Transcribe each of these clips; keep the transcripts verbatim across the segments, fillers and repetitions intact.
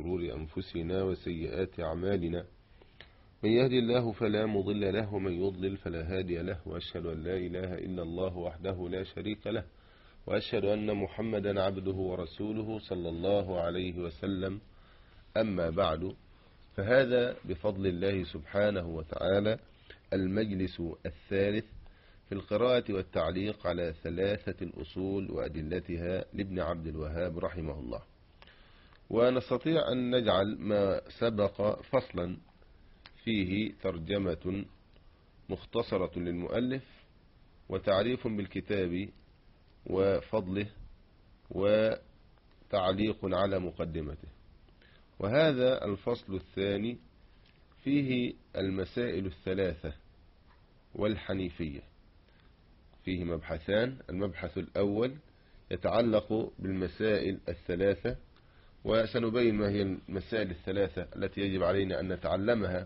شرور أنفسنا وسيئات أعمالنا، من يهدي الله فلا مضل له ومن يضلل فلا هادي له، وأشهد أن لا إله إلا الله وحده لا شريك له، وأشهد أن محمدا عبده ورسوله صلى الله عليه وسلم. أما بعد، فهذا بفضل الله سبحانه وتعالى المجلس الثالث في القراءة والتعليق على ثلاثة الأصول وأدلتها لابن عبد الوهاب رحمه الله. ونستطيع أن نجعل ما سبق فصلا فيه ترجمة مختصرة للمؤلف وتعريف بالكتاب وفضله وتعليق على مقدمته. وهذا الفصل الثاني فيه المسائل الثلاثة والحنيفية، فيه مبحثان. المبحث الأول يتعلق بالمسائل الثلاثة، وسنبين ما هي المسائل الثلاثة التي يجب علينا أن نتعلمها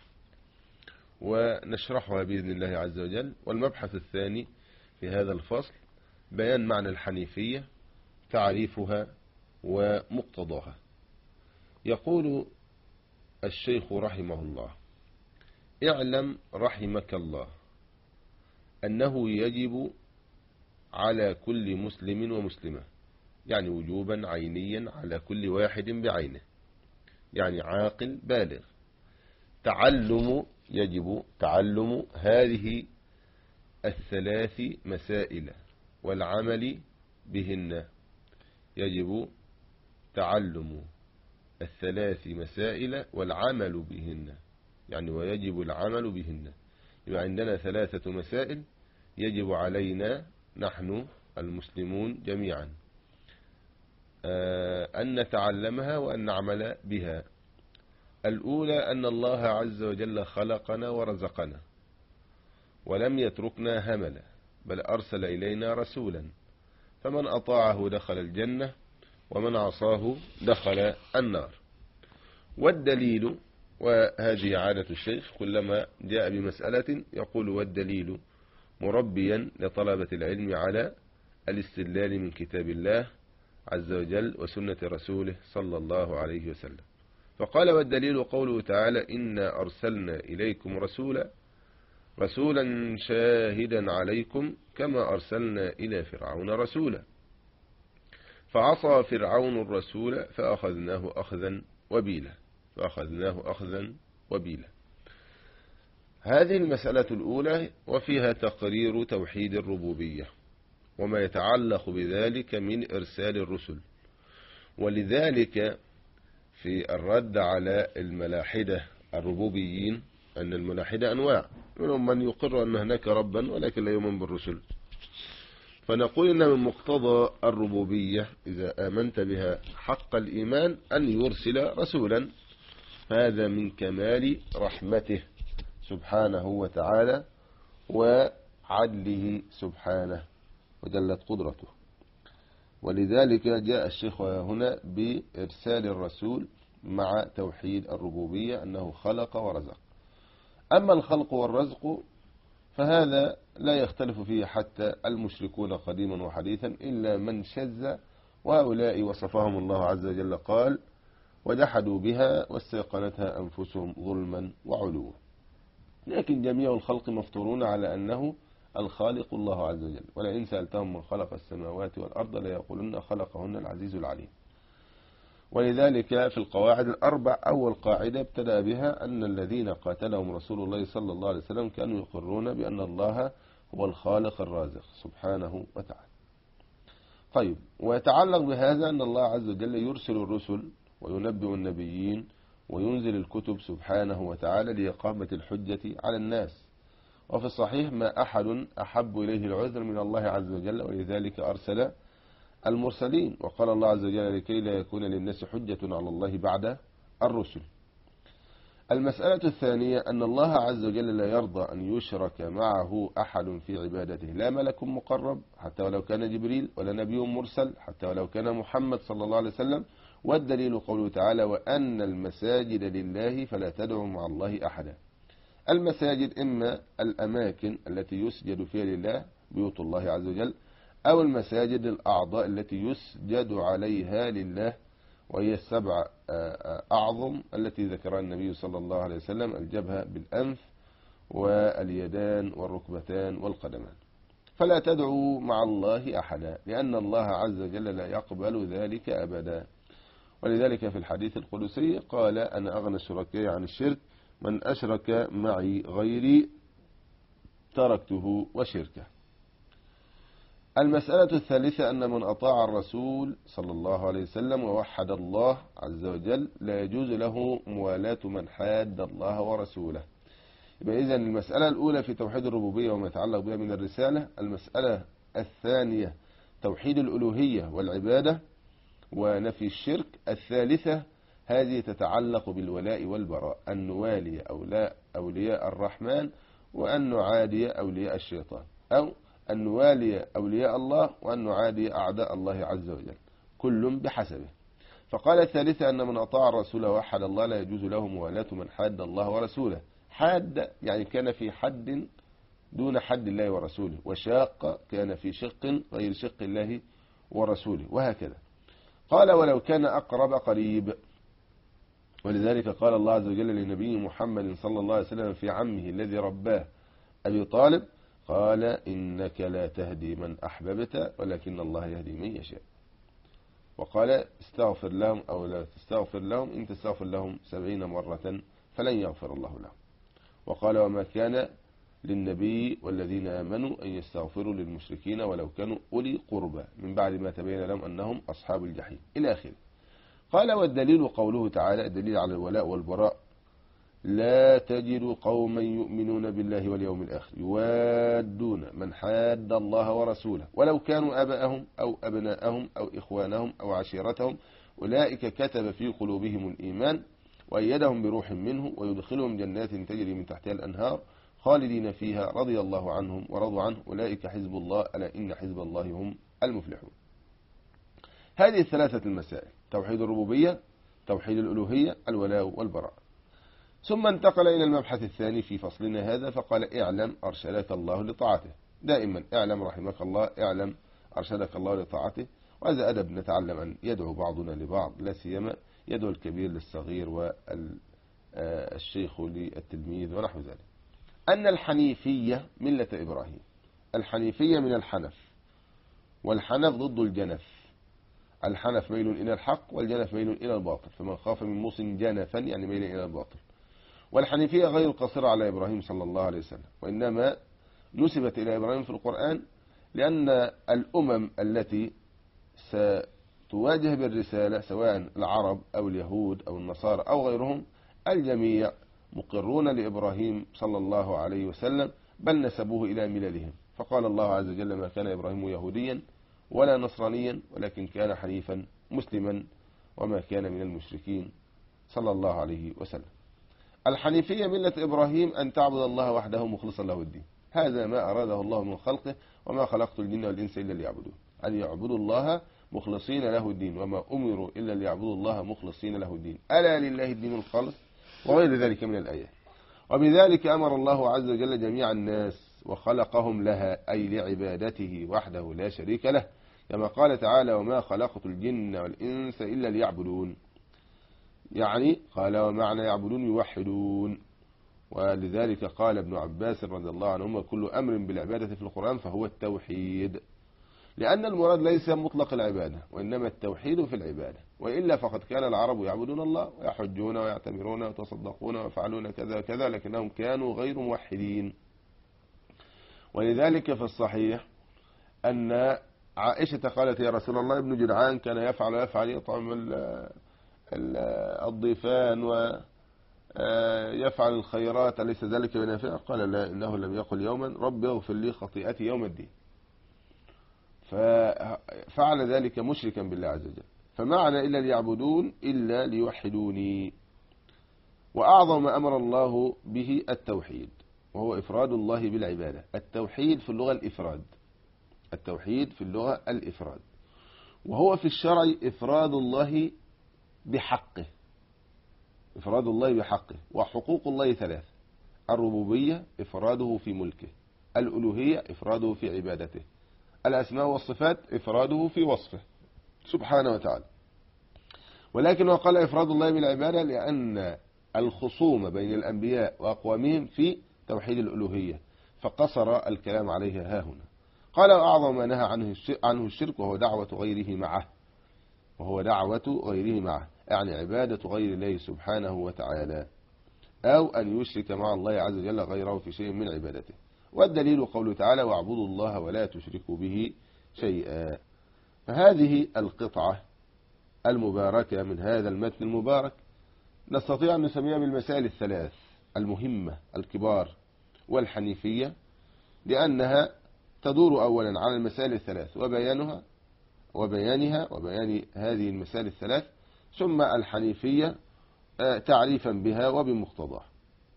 ونشرحها بإذن الله عز وجل. والمبحث الثاني في هذا الفصل بيان معنى الحنيفية، تعريفها ومقتضاها. يقول الشيخ رحمه الله: اعلم رحمك الله أنه يجب على كل مسلم ومسلمة، يعني وجوبا عينيا على كل واحد بعينه، يعني عاقل بالغ، تعلم يجب تعلم هذه الثلاث مسائل والعمل بهن. يجب تعلم الثلاث مسائل والعمل بهن، يعني ويجب العمل بهن. يبقى عندنا ثلاثة مسائل يجب علينا نحن المسلمون جميعا أن نتعلمها وأن نعمل بها. الأولى أن الله عز وجل خلقنا ورزقنا ولم يتركنا هملا، بل أرسل إلينا رسولا، فمن أطاعه دخل الجنة ومن عصاه دخل النار. والدليل، وهذه عادة الشيخ كلما جاء بمسألة يقول والدليل، مربيا لطلبة العلم على الاستدلال من كتاب الله عز وجل وسنة رسوله صلى الله عليه وسلم. فقال: والدليل قوله تعالى: إنا أرسلنا إليكم رسولا رسولا شاهدا عليكم كما أرسلنا إلى فرعون رسولا، فعصى فرعون الرسول فأخذناه أخذا وبيلا فأخذناه أخذا وبيلا. هذه المسألة الأولى، وفيها تقرير توحيد الربوبية وما يتعلق بذلك من إرسال الرسل. ولذلك في الرد على الملاحدة الربوبيين، أن الملاحدة أنواع، منهم من يقر أن هناك ربا ولكن لا يؤمن بالرسل، فنقول إن من مقتضى الربوبية إذا آمنت بها حق الإيمان أن يرسل رسولا. هذا من كمال رحمته سبحانه وتعالى وعدله سبحانه وجلت قدرته. ولذلك جاء الشيخ هنا بإرسال الرسول مع توحيد الربوبية أنه خلق ورزق. أما الخلق والرزق فهذا لا يختلف فيه حتى المشركون قديما وحديثا إلا من شذ، وهؤلاء وصفهم الله عز وجل قال: وجحدوا بها واستيقنتها أنفسهم ظلما وعلوا. لكن جميع الخلق مفطورون على أنه الخالق الله عز وجل، ولئن سألتهم من خلق السماوات والأرض ليقولن خلقهن العزيز العليم. ولذلك في القواعد الأربع أول قاعدة ابتدأ بها أن الذين قاتلهم رسول الله صلى الله عليه وسلم كانوا يقرون بأن الله هو الخالق الرازق سبحانه وتعالى. طيب، ويتعلق بهذا أن الله عز وجل يرسل الرسل وينبئ النبيين وينزل الكتب سبحانه وتعالى لإقامة الحجة على الناس. وفي الصحيح: ما أحد أحب إليه العذر من الله عز وجل، ولذلك أرسل المرسلين. وقال الله عز وجل: لكي لا يكون للناس حجة على الله بعد الرسل. المسألة الثانية أن الله عز وجل لا يرضى أن يشرك معه أحد في عبادته، لا ملك مقرب حتى ولو كان جبريل، ولا نبي مرسل حتى ولو كان محمد صلى الله عليه وسلم. والدليل قوله تعالى: وأن المساجد لله فلا تدعوا مع الله أحدا. المساجد إما الأماكن التي يسجد فيها لله، بيوت الله عز وجل، أو المساجد الأعضاء التي يسجد عليها لله وهي السبع أعظم التي ذكرها النبي صلى الله عليه وسلم: الجبهة بالأنف واليدان والركبتان والقدمان. فلا تدعوا مع الله أحدا، لأن الله عز وجل لا يقبل ذلك أبدا. ولذلك في الحديث القدسي قال: أنا أغنى الشركاء عن الشرك، من أشرك معي غيري تركته وشركه. المسألة الثالثة أن من أطاع الرسول صلى الله عليه وسلم ووحد الله عز وجل لا يجوز له موالاة من حاد الله ورسوله. يبقى إذن المسألة الأولى في توحيد الربوبية وما يتعلق بها من الرسالة. المسألة الثانية توحيد الألوهية والعبادة ونفي الشرك. الثالثة هذه تتعلق بالولاء والبراء، أن نوالي أولاء أولياء الرحمن وأن نعادي أولياء الشيطان، أو أن نوالي أولياء الله وأن نعادي أعداء الله عز وجل، كل بحسبه. فقال الثالثة أن من أطاع الرسول ووحد الله لا يجوز له موالاة من حاد الله ورسوله. حاد يعني كان في حد دون حد الله ورسوله، وشاق كان في شق غير شق الله ورسوله، وهكذا. قال: ولو كان أقرب قريب. ولذلك قال الله عز وجل لنبي محمد صلى الله عليه وسلم في عمه الذي رباه أبي طالب: قال: إنك لا تهدي من أحببت ولكن الله يهدي من يشاء. وقال: استغفر لهم أو لا تستغفر لهم، إن تستغفر لهم سبعين مرة فلن يغفر الله لهم. وقال: وما كان للنبي والذين آمنوا أن يستغفروا للمشركين ولو كانوا أولي قربى من بعد ما تبين لهم أنهم أصحاب الجحيم، إلى آخره. قال: والدليل قوله تعالى، الدليل على الولاء والبراء: لا تجد قوما يؤمنون بالله واليوم الآخر يوادون من حاد الله ورسوله ولو كانوا آباءهم أو أبناءهم أو إخوانهم أو عشيرتهم أولئك كتب في قلوبهم الإيمان وأيدهم بروح منه ويدخلهم جنات تجري من تحتها الأنهار خالدين فيها رضي الله عنهم ورضوا عنه أولئك حزب الله ألا إن حزب الله هم المفلحون. هذه الثلاثة المسائل: توحيد الربوبية، توحيد الألوهية، الولاء والبراء. ثم انتقل إلى المبحث الثاني في فصلنا هذا فقال: اعلم أرشدك الله لطاعته. دائما اعلم رحمك الله، اعلم أرشدك الله لطاعته. وهذا أدب نتعلم أن يدعو بعضنا لبعض، لا سيما يدعو الكبير للصغير والشيخ للتلميذ ونحو ذلك. أن الحنيفية ملة إبراهيم. الحنيفية من الحنف، والحنف ضد الجنف. الحنف ميل إلى الحق والجنف ميل إلى الباطل، فمن خاف من موص جنفا يعني ميل إلى الباطل. والحنيفية غير قصيرة على إبراهيم صلى الله عليه وسلم، وإنما نسبت إلى إبراهيم في القرآن لأن الأمم التي ستواجه بالرسالة سواء العرب أو اليهود أو النصارى أو غيرهم الجميع مقرون لإبراهيم صلى الله عليه وسلم، بل نسبوه إلى مللهم. فقال الله عز وجل: ما كان إبراهيم يهوديا ولا نصرانيا ولكن كان حنيفا مسلما وما كان من المشركين صلى الله عليه وسلم. الحنيفية ملة إبراهيم أن تعبد الله وحده مخلصا له الدين. هذا ما أراده الله من خلقه: وما خلقت الجن والإنس إلا ليعبدون، أن يعبدوا الله مخلصين له الدين، وما أمروا إلا ليعبدوا الله مخلصين له الدين، ألا لله الدين الخالص، وغير ذلك من الآيات. وبذلك أمر الله عز وجل جميع الناس وخلقهم لها، أي لعبادته وحده لا شريك له، كما قال تعالى: وما خلقت الجن والإنس إلا ليعبدون. يعني قال: ومعنى يعبدون يوحدون. ولذلك قال ابن عباس رضي الله عنهما: كل أمر بالعبادة في القرآن فهو التوحيد، لأن المراد ليس مطلق العبادة وإنما التوحيد في العبادة، وإلا فقد كان العرب يعبدون الله ويحجون ويعتمرون ويتصدقون ويفعلون كذا كذا، لكنهم كانوا غير موحدين. ولذلك في الصحيح أن عائشة قالت: يا رسول الله ابن جدعان كان يفعل ويفعل يطعم الضيفان ويفعل الخيرات، أليس ذلك بنافع؟ قال: لا، إنه لم يقل يوما رب اغفر لي خطيئتي يوم الدين، ففعل ذلك مشركا بالله عز وجل. فمعنى إلا ليعبدون إلا ليوحدوني. وأعظم ما أمر الله به التوحيد، وهو إفراد الله بالعبادة. التوحيد في اللغة الإفراد، التوحيد في اللغة الإفراد، وهو في الشرع إفراد الله بحقه، إفراد الله بحقه. وحقوق الله ثلاث: الربوبية إفراده في ملكه، الألوهية إفراده في عبادته، الأسماء والصفات إفراده في وصفه سبحانه وتعالى. ولكن وقال إفراد الله بالعبادة لأن الخصوم بين الأنبياء وأقوامهم في توحيد الألوهية، فقصر الكلام عليها ها هنا. قال أعظم ما نهى عنه الشرك وهو دعوة غيره معه وهو دعوة غيره معه يعني عبادة غير الله سبحانه وتعالى، أو أن يشرك مع الله عز وجل غيره في شيء من عبادته. والدليل قوله تعالى واعبدوا الله ولا تشركوا به شيئا. فهذه القطعة المباركة من هذا المتن المبارك نستطيع أن نسميها بالمسائل الثلاث المهمة الكبار والحنيفية، لأنها تدور أولا على المسائل الثلاث وبيانها وبيانها وبيان هذه المسائل الثلاث، ثم الحنيفية تعريفا بها وبمقتضاها.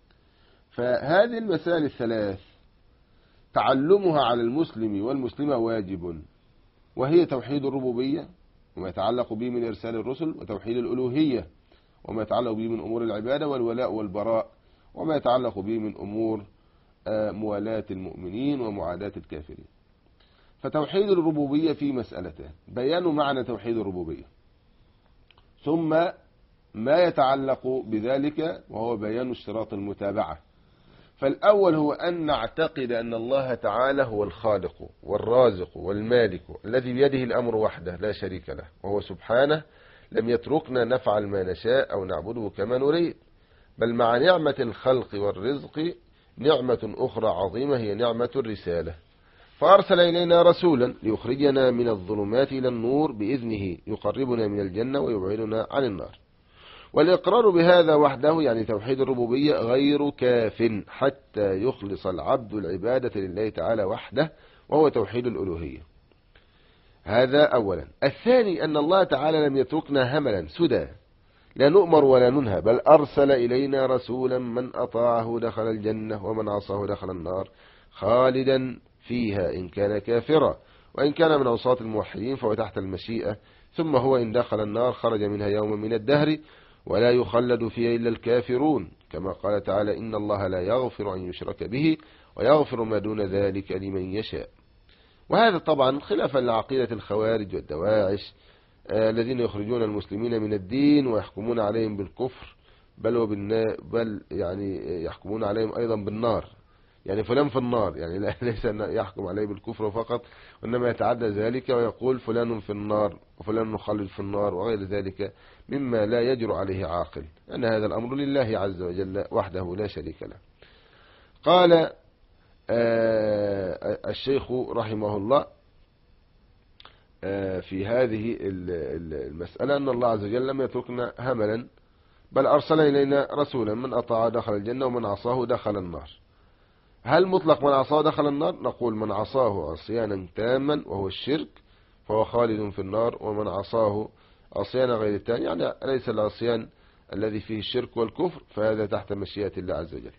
فهذه المسائل الثلاث تعلمها على المسلم والمسلمة واجب، وهي توحيد الربوبية وما يتعلق به من إرسال الرسل، وتوحيد الألوهية وما يتعلق به من أمور العبادة والولاء والبراء، وما يتعلق به من أمور موالاة المؤمنين ومعاداة الكافرين. فتوحيد الربوبية في مسألتان: بيان معنى توحيد الربوبية، ثم ما يتعلق بذلك وهو بيان اشتراط المتابعة. فالأول هو أن نعتقد أن الله تعالى هو الخالق والرازق والمالك الذي بيده الأمر وحده لا شريك له، وهو سبحانه لم يتركنا نفعل ما نشاء أو نعبده كما نريد، بل مع نعمة الخلق والرزق نعمة أخرى عظيمة هي نعمة الرسالة، فأرسل إلينا رسولا ليخرجنا من الظلمات إلى النور بإذنه، يقربنا من الجنة ويبعدنا عن النار. والإقرار بهذا وحده يعني توحيد الربوبية غير كاف حتى يخلص العبد العبادة لله تعالى وحده، وهو توحيد الألوهية. هذا أولا. الثاني أن الله تعالى لم يتركنا هملا سدى لا نؤمر ولا ننهى، بل أرسل إلينا رسولا من أطاعه دخل الجنة ومن عصاه دخل النار خالدا فيها إن كان كافرا، وإن كان من عصاة الموحدين فهو تحت المشيئة، ثم هو إن دخل النار خرج منها يوما من الدهر ولا يخلد فيها إلا الكافرون، كما قال تعالى إن الله لا يغفر أن يشرك به ويغفر ما دون ذلك لمن يشاء. وهذا طبعا خلافا لعقيدة الخوارج والدواعش آه الذين يخرجون المسلمين من الدين ويحكمون عليهم بالكفر، بل وبالنا بل يعني يحكمون عليهم أيضا بالنار، يعني فلان في النار، يعني لا ليس يحكم عليه بالكفر فقط، وإنما يتعدى ذلك ويقول فلان في النار وفلان نخلد في النار وغير ذلك مما لا يجر عليه عاقل، أن هذا الأمر لله عز وجل وحده لا شريك له. قال آه الشيخ رحمه الله آه في هذه المسألة أن الله عز وجل لم يتركنا هملا، بل أرسل إلينا رسولا من أطاع دخل الجنة ومن عصاه دخل النار. هل مطلق من عصاه دخل النار؟ نقول من عصاه عصيانا تاما وهو الشرك فهو خالد في النار، ومن عصاه عصيانا غير التام يعني ليس العصيان الذي فيه الشرك والكفر فهذا تحت مشيئة الله عز وجل.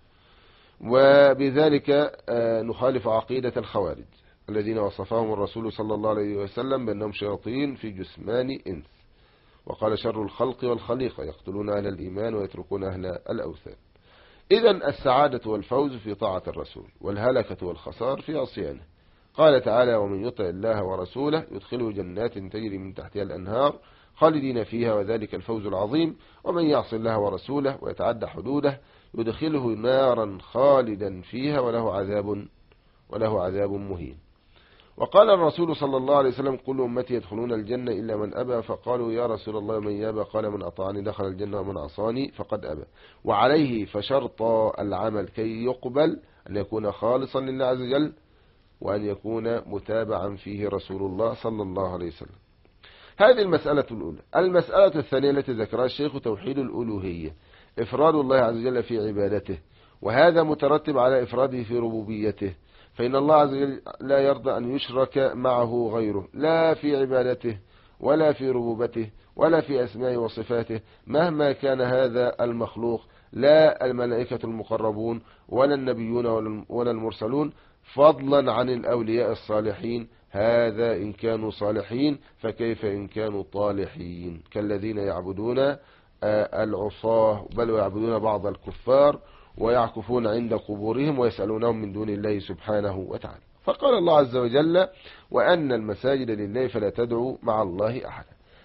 وبذلك نخالف عقيدة الخوارج الذين وصفهم الرسول صلى الله عليه وسلم بأنهم شياطين في جثمان إنس، وقال شر الخلق والخليقة يقتلون أهل الإيمان ويتركون أهل الأوثان. إذن السعادة والفوز في طاعة الرسول، والهلكة والخسار في عصيانه. قال تعالى ومن يطع الله ورسوله يدخله جنات تجري من تحتها الأنهار خالدين فيها وذلك الفوز العظيم، ومن يعص الله ورسوله ويتعدى حدوده يدخله نارا خالدا فيها وله عذاب وله عذاب مهين. وقال الرسول صلى الله عليه وسلم كل أمتي يدخلون الجنة إلا من أبى، فقالوا يا رسول الله من يابى؟ قال من أطاعني دخل الجنة ومن عصاني فقد أبى. وعليه فشرط العمل كي يقبل أن يكون خالصا لله عز وجل، وأن يكون متابعا فيه رسول الله صلى الله عليه وسلم. هذه المسألة الأولى. المسألة الثانية التي ذكرها الشيخ توحيد الألوهية، إفراد الله عز وجل في عبادته، وهذا مترتب على إفراده في ربوبيته، فإن الله عز وجل لا يرضى أن يشرك معه غيره لا في عبادته ولا في ربوبته ولا في أسمائه وصفاته مهما كان هذا المخلوق، لا الملائكة المقربون ولا النبيون ولا المرسلون، فضلا عن الأولياء الصالحين، هذا إن كانوا صالحين فكيف إن كانوا طالحين كالذين يعبدون العصاة بل ويعبدون بعض الكفار ويعكفون عند قبورهم ويسألونهم من دون الله سبحانه وتعالى. فقال الله عز وجل وأن المساجد لله فلا تدعوا مع الله أحدا.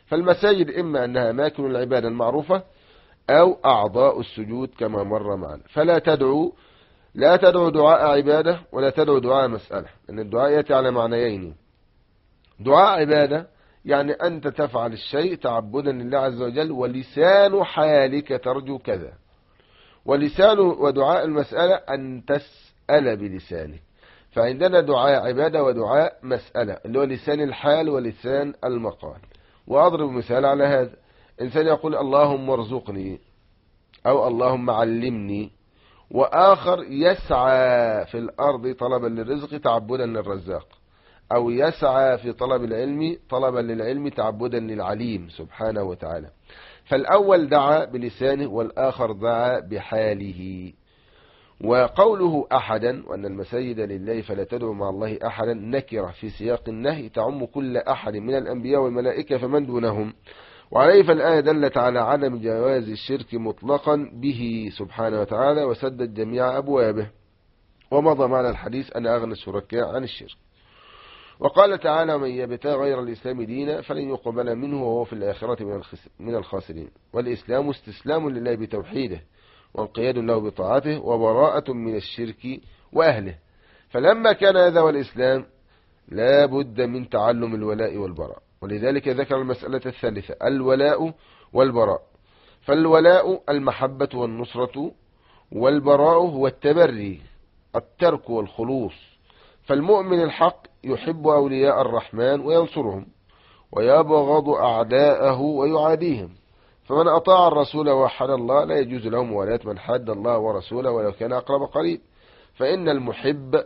فالمساجد إما أنها أماكن العبادة المعروفة أو أعضاء السجود كما مر معنا. فلا تدعو لا تدعو دعاء عبادة ولا تدعو دعاء مسألة، لأن الدعاء يأتي على معنيين. دعاء عبادة يعني أنت تفعل الشيء تعبدا لله عز وجل ولسان حالك ترجو كذا، ولسان ودعاء المسألة أن تسأل بلسانك. فعندنا دعاء عبادة ودعاء مسألة اللي هو لسان الحال ولسان المقال. وأضرب مثال على هذا، إنسان يقول اللهم ارزقني أو اللهم علمني، وآخر يسعى في الأرض طلبا للرزق تعبدا للرزاق، أو يسعى في طلب العلم طلبا للعلم تعبدا للعليم سبحانه وتعالى. فالأول دعا بلسانه والآخر دعا بحاله. وقوله أحدا وأن المساجد لله فلا تدعو مع الله أحدا نكرة في سياق النهي تعم كل أحد من الأنبياء والملائكة فمن دونهم، وعليه فالآية دلت على عدم جواز الشرك مطلقا به سبحانه وتعالى وسدت جميع أبوابه. ومضى معنا الحديث أن أغنى الشركاء عن الشرك. وقال تعالى من يبتغي غير الإسلام دينا فلن يقبل منه وهو في الآخرة من الخاسرين. والإسلام استسلام لله بتوحيده وانقياد له بطاعته وبراءة من الشرك وأهله. فلما كان هذا والإسلام لا بد من تعلم الولاء والبراء، ولذلك ذكر المسألة الثالثة الولاء والبراء. فالولاء المحبة والنصرة، والبراء هو التبري الترك والخلوص. فالمؤمن الحق يحب أولياء الرحمن وينصرهم ويبغض أعداءه ويعاديهم. فمن أطاع الرسول ووحد الله لا يجوز له موالاة من حاد الله ورسوله ولو كان أقرب قريب. فإن المحب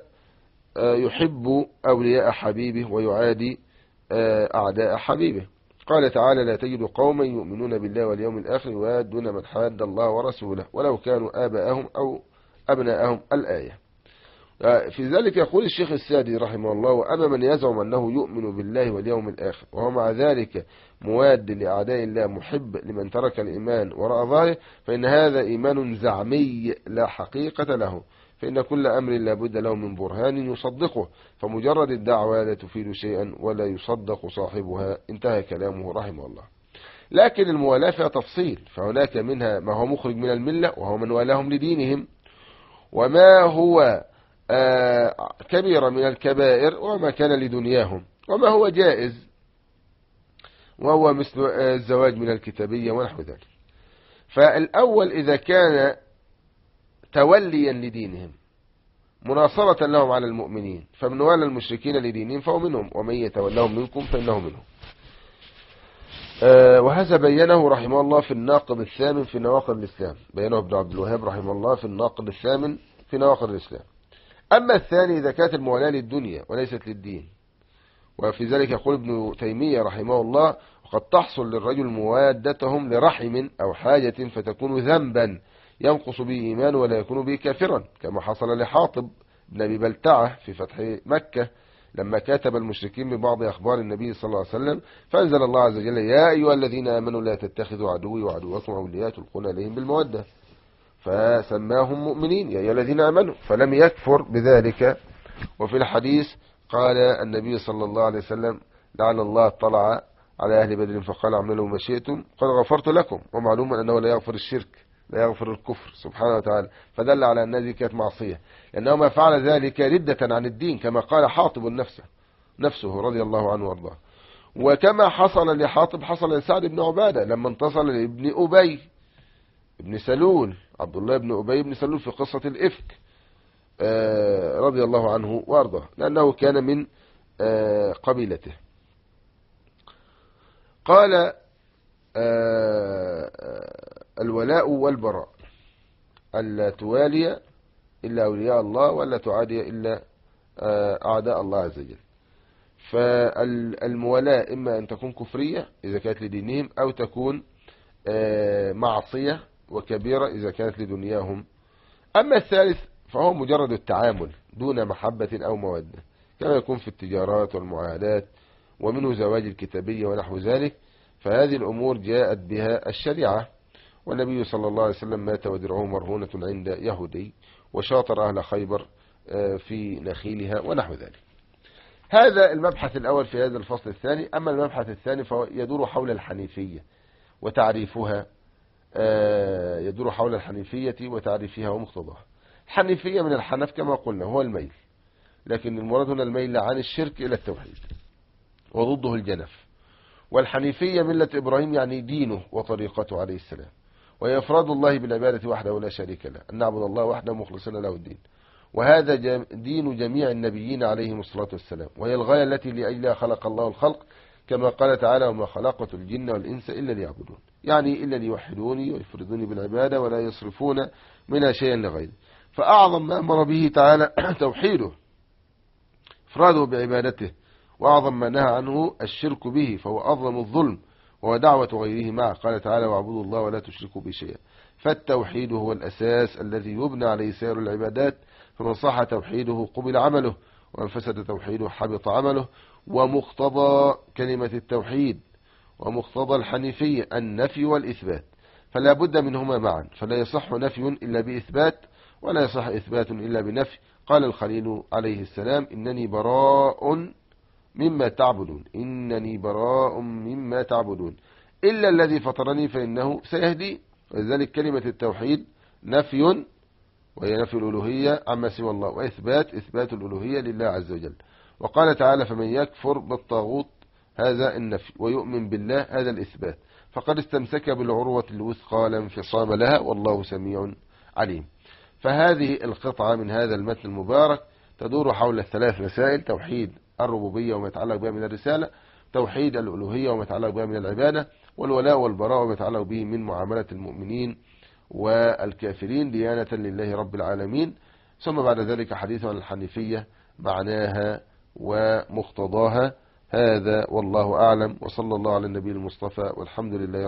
يحب أولياء حبيبه ويعادي أعداء حبيبه. قال تعالى لا تجد قوما يؤمنون بالله واليوم الآخر ويوادون من حاد الله ورسوله ولو كانوا آباءهم أو أبناءهم الآية. في ذلك يقول الشيخ السعدي رحمه الله وأما من يزعم أنه يؤمن بالله واليوم الآخر وهو مع ذلك مواد لأعداء الله محب لمن ترك الإيمان وراء ظهره فإن هذا إيمان زعمي لا حقيقة له، فإن كل أمر لا بد له من برهان يصدقه، فمجرد الدعوة لا تفيد شيئا ولا يصدق صاحبها. انتهى كلامه رحمه الله. لكن الموالاة فيها تفصيل، فهناك منها ما هو مخرج من الملة وهو من والاهم لدينهم، وما هو آه كبيرة من الكبائر وما كان لدنياهم، وما هو جائز وهو مثل آه الزواج من الكتابية ونحو ذلك. فالأول إذا كان توليا لدينهم مناصرة لهم على المؤمنين فمن والى المشركين لدينهم فهو منهم ومن يتولهم منكم فإنه منهم. آه وهذا بينه رحمه الله في الناقض الثامن في نواقض الإسلام، بينه ابن عبد الوهاب رحمه الله في الناقض الثامن في نواقض الإسلام. أما الثاني إذا كانت الموالاة للدنيا وليست للدين، وفي ذلك يقول ابن تيمية رحمه الله وقد تحصل للرجل موادتهم لرحم أو حاجة فتكون ذنبا ينقص به إيمان ولا يكون به كافرا، كما حصل لحاطب بن أبي بلتعة في فتح مكة لما كاتب المشركين ببعض أخبار النبي صلى الله عليه وسلم، فأنزل الله عز وجل يا أيها الذين آمنوا لا تتخذوا عدوي وعدوكم أولياء تلقون إليهم بالمودة، فسماهم مؤمنين يا أيها الذين آمنوا فلم يكفر بذلك. وفي الحديث قال النبي صلى الله عليه وسلم لعل الله اطلع على أهل بدر فقال اعملوا ما شئتم قد غفرت لكم، ومعلوم أنه لا يغفر الشرك لا يغفر الكفر سبحانه وتعالى، فدل على أن هذه كانت معصية، لأنه ما فعل ذلك ردة عن الدين كما قال حاطب نفسه نفسه رضي الله عنه وارضاه. وكما حصل لحاطب حصل لسعد بن عبادة لما انتصر لابن أبي ابن سلول عبد الله بن أبي بن سلول في قصة الإفك رضي الله عنه وارضاه، لأنه كان من قبيلته. قال الولاء والبراء ألا توالي إلا أولياء الله ولا تعادي إلا أعداء الله عز وجل. فالموالاة إما أن تكون كفرية إذا كانت لدينهم أو تكون معصية وكبيرة إذا كانت لدنياهم. أما الثالث فهو مجرد التعامل دون محبة أو مودة كما يكون في التجارات والمعاهدات ومنه زواج الكتابية ونحو ذلك، فهذه الأمور جاءت بها الشريعة. والنبي صلى الله عليه وسلم مات ودرعه مرهونة عند يهودي وشاطر أهل خيبر في نخيلها ونحو ذلك. هذا المبحث الأول في هذا الفصل الثاني. أما المبحث الثاني فهو يدور حول الحنيفية وتعريفها، يدور حول الحنيفية وتعريفها ومقتضاها. الحنيفية من الحنف كما قلنا هو الميل، لكن المراد هنا الميل عن الشرك إلى التوحيد، وضده الجنف. والحنيفية ملة إبراهيم يعني دينه وطريقته عليه السلام، وهي إفراد الله بالعبادة وحده ولا شريك له، أن نعبد الله وحده مخلصين له الدين. وهذا دين جميع النبيين عليهم الصلاة والسلام، وهي الغاية التي لأجلها خلق الله الخلق، كما قال تعالى: وما خلقت الجن والإنس إلا ليعبدون، يعني إلا ليوحدوني ويفردوني بالعبادة ولا يصرفون منها شيئا لغيري. فأعظم ما أمر به تعالى توحيده، إفراده بعبادته، وأعظم ما نهى عنه الشرك به، فهو أظلم الظلم، وهو دعوة غيره معه. قال تعالى: واعبدوا الله ولا تشركوا به شيئا. فالتوحيد هو الأساس الذي يبنى عليه سائر العبادات، فمن صح توحيده قبل عمله، ومن فسد توحيده حبط عمله. ومقتضى كلمة التوحيد ومقتضى الحنيفية النفي والإثبات، فلا بد منهما معا، فلا يصح نفي إلا بإثبات، ولا يصح إثبات إلا بنفي. قال الخليل عليه السلام: إنني براء مما تعبدون، إنني براء مما تعبدون إلا الذي فطرني فإنه سيهدي. ولذلك كلمة التوحيد نفي، وهي نفي الألوهية عما سوى الله، وإثبات إثبات الألوهية لله عز وجل. وقال تعالى: فمن يكفر بالطاغوت، هذا النفي، ويؤمن بالله، هذا الإثبات، فقد استمسك بالعروة الوثقى لا انفصام لها، والله سميع عليم. فهذه القطعة من هذا المتن المبارك تدور حول الثلاث مسائل: توحيد الربوبية وما يتعلق بها من الرسالة، توحيد الألوهية وما يتعلق بها من العبادة، والولاء والبراء وما يتعلق به من معاملة المؤمنين والكافرين ديانة لله رب العالمين. ثم بعد ذلك حديث عن الحنيفية معناها ومقتضاها. هذا والله أعلم، وصلى الله على النبي المصطفى، والحمد لله.